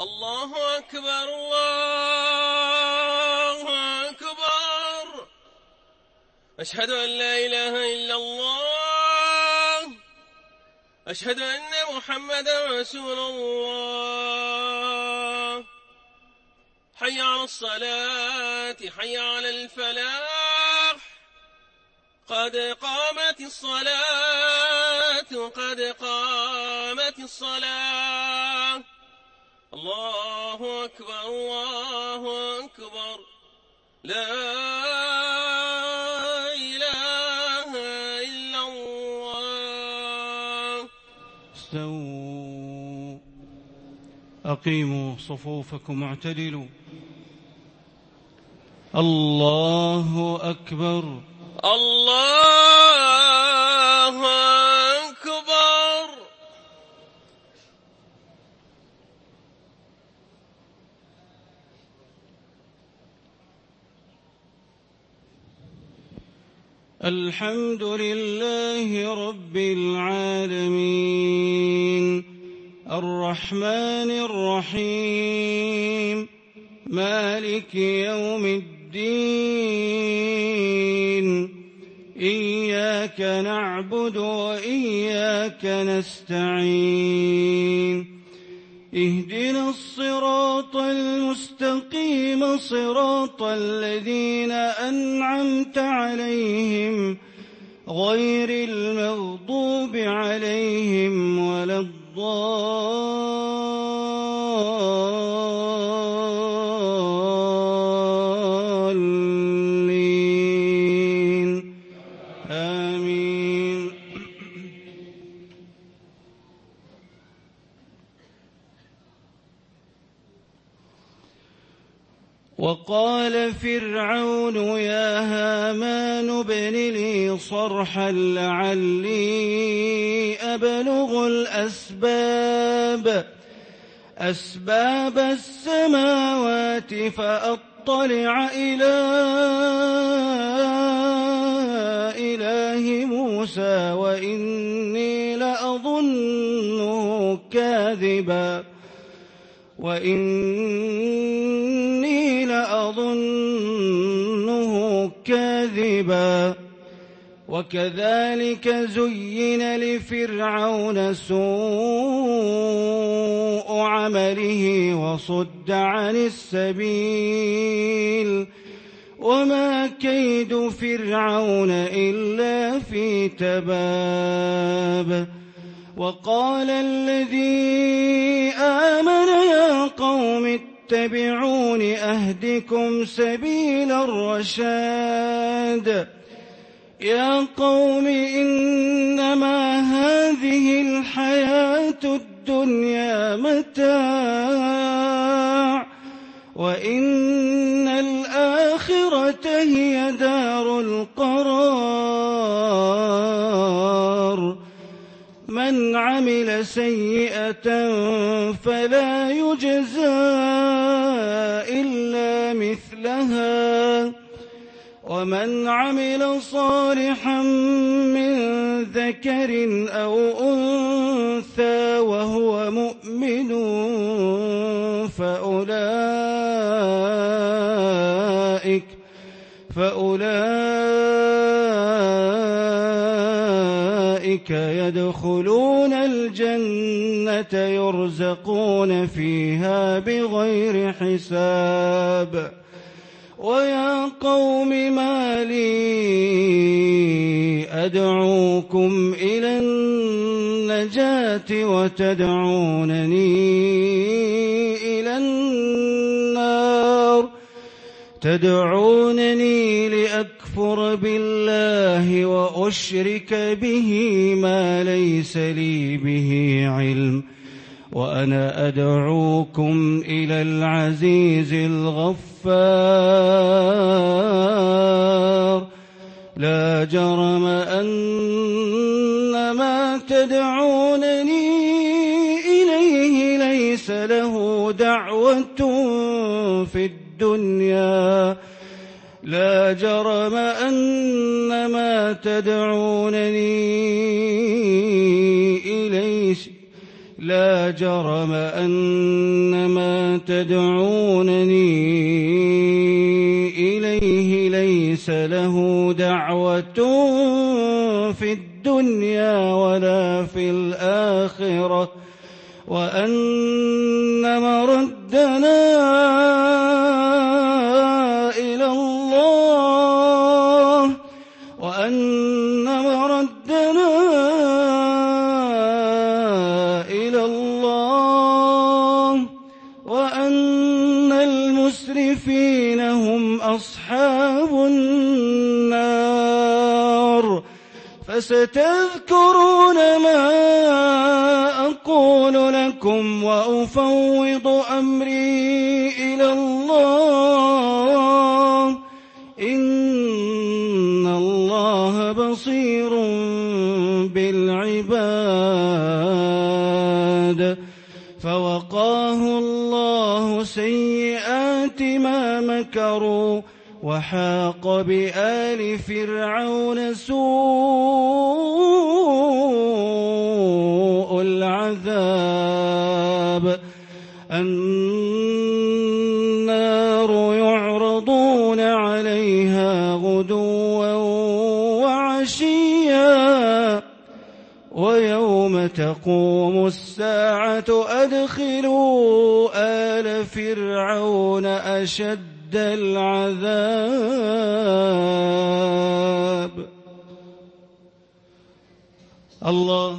الله أكبر الله أكبر. أشهد أن لا إله إلا الله. أشهد أن محمدا رسول الله. حي على الصلاة حي على الفلاح. قد قامت الصلاة قد قامت الصلاة. الله أكبر الله أكبر. لا إله إلا الله. استووا أقيموا صفوفكم واعتدلوا. الله أكبر الله أكبر. الحمد لله رب العالمين الرحمن الرحيم مالك يوم الدين. إياك نعبد وإياك نستعين. اهدنا الصراط المستقيم صراط الذين أنعمت عليهم غير المغضوب عليهم ولا الضالين آمين. وقال فرعون يا هامان ابن لي صرحا لعلي أبلغ أسباب السماوات فأطلع إلى إله موسى وإني لأظنه كاذبا. وكذلك زين لفرعون سوء عمله وصد عن السبيل وما كيد فرعون إلا في تباب. وقال الذي آمن يا قوم اتبعون أهدكم سبيل الرشاد. يا قوم إنما هذه الحياة الدنيا متاع وإن الآخرة هي دار القرار. من عمل سيئة فلا يجزى إلا مثلها ومن عمل صالحا من ذكر أو أنثى وهو مؤمن فأولئك يدخلون الجنة يرزقون فيها بغير حساب. ويا قوم ما لي أدعوكم إلى النجاة وتدعونني إلى النار. تدعونني لأكفر بالله وأشرك به ما ليس لي به علم وأنا أدعوكم إلى العزيز الغفار. لا جرم أن ما تدعونني إليه ليس له دعوة في الدنيا. لا جرم أن ما تدعونني إليه لا جرم أن ما تدعونني إليه ليس له دعوة في الدنيا ولا في الآخرة وأن مردنا إلى الله وأن المسرفين هم أصحاب النار. فستذكرون ما أقول لكم وأفوض أمري إلى الله إن الله بصير بالعباد. فوقاه الله سيئات ما مكروا وحاق بآل فرعون سوء العذاب. النار يعرضون عليها غدوا وعشيا ويوم تقوم الساعة أدخلوا آل فرعون أشد العذاب. الله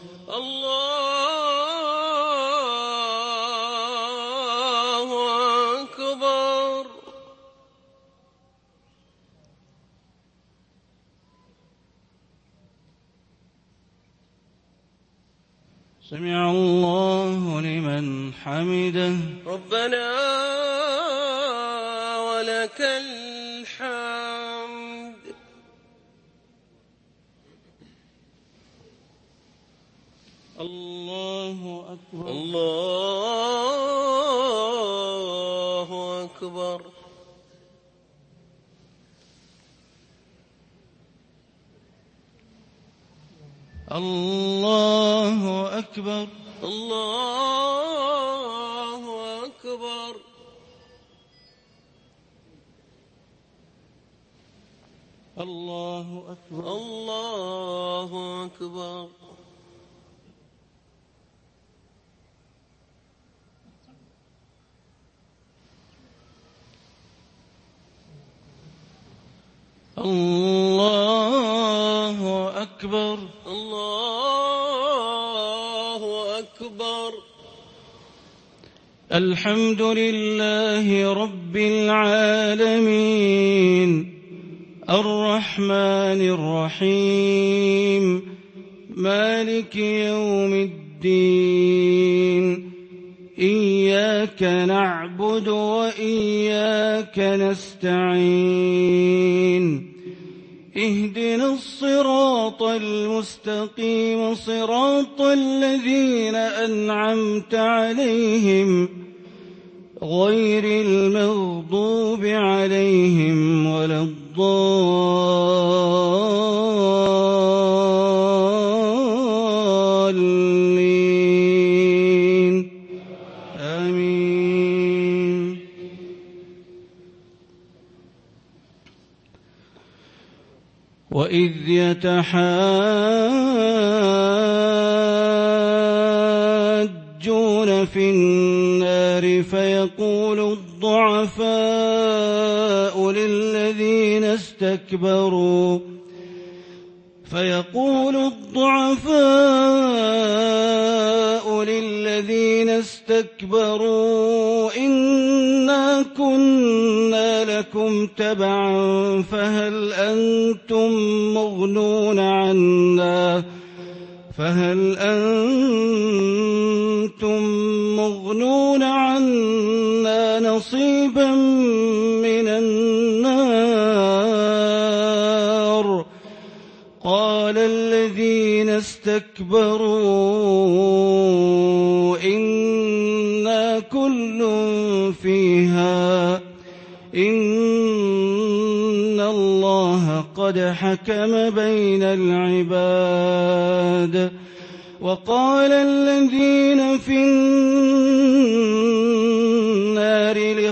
أكبر. سمع الله لمن حمده. ربنا ولك الحمد. الله أكبر. الله أكبر. الله أكبر. الله أكبر. الله أكبر. الله أكبر. الله أكبر. الله أكبر. الحمد لله رب العالمين الرحمن الرحيم مالك يوم الدين. إياك نعبد وإياك نستعين. اهدنا الصراط المستقيم صراط الذين أنعمت عليهم غير المغضوب عليهم ولا الضالين. آمين. وإذ يتحاجون في النار فيقول الضعفاء للذين استكبروا إنا كنا لكم تبعا فهل أنتم مغنون عنا نصيبا من النار. قال الذين استكبروا إنا كل فيها إن الله قد حكم بين العباد. وقال الذين في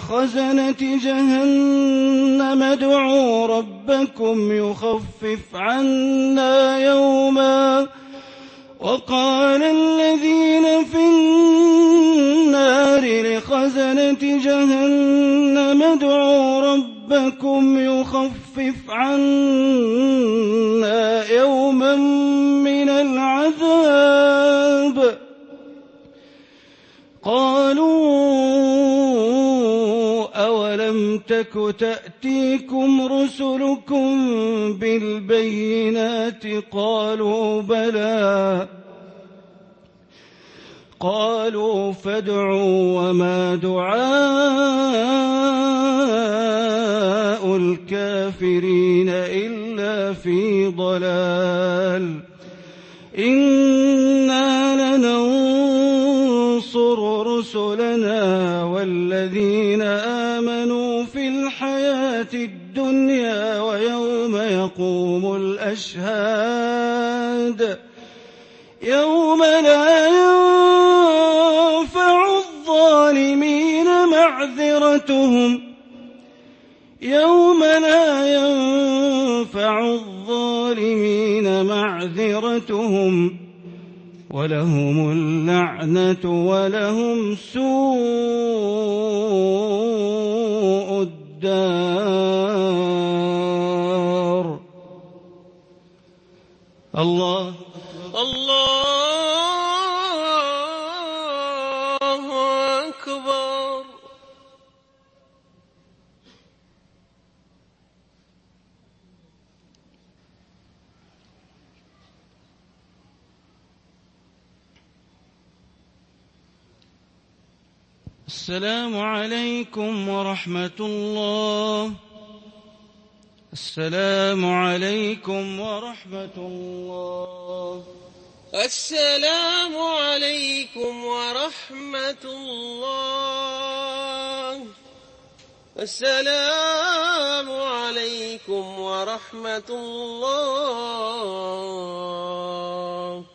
لخزنة جهنم ادعوا ربكم يخفف عنا يوما وقال الذين في النار لخزنة جهنم ادعوا ربكم يخفف عنا يوما من العذاب قالوا أولم تك تأتيكم رسلكم بالبينات قالوا بلى قالوا فادعوا وما دعاء الكافرين إلا في ضلال إنا لننصر رسلنا والذين آمنوا في الحياة الدنيا ويوم يقوم الأشهاد يوم لا ينفع الظالمين معذرتهم ولهم اللعنة ولهم سوء الدار. الله أكبر. السلام عليكم ورحمة الله. السلام عليكم ورحمة الله. السلام عليكم ورحمة الله. السلام عليكم ورحمة الله.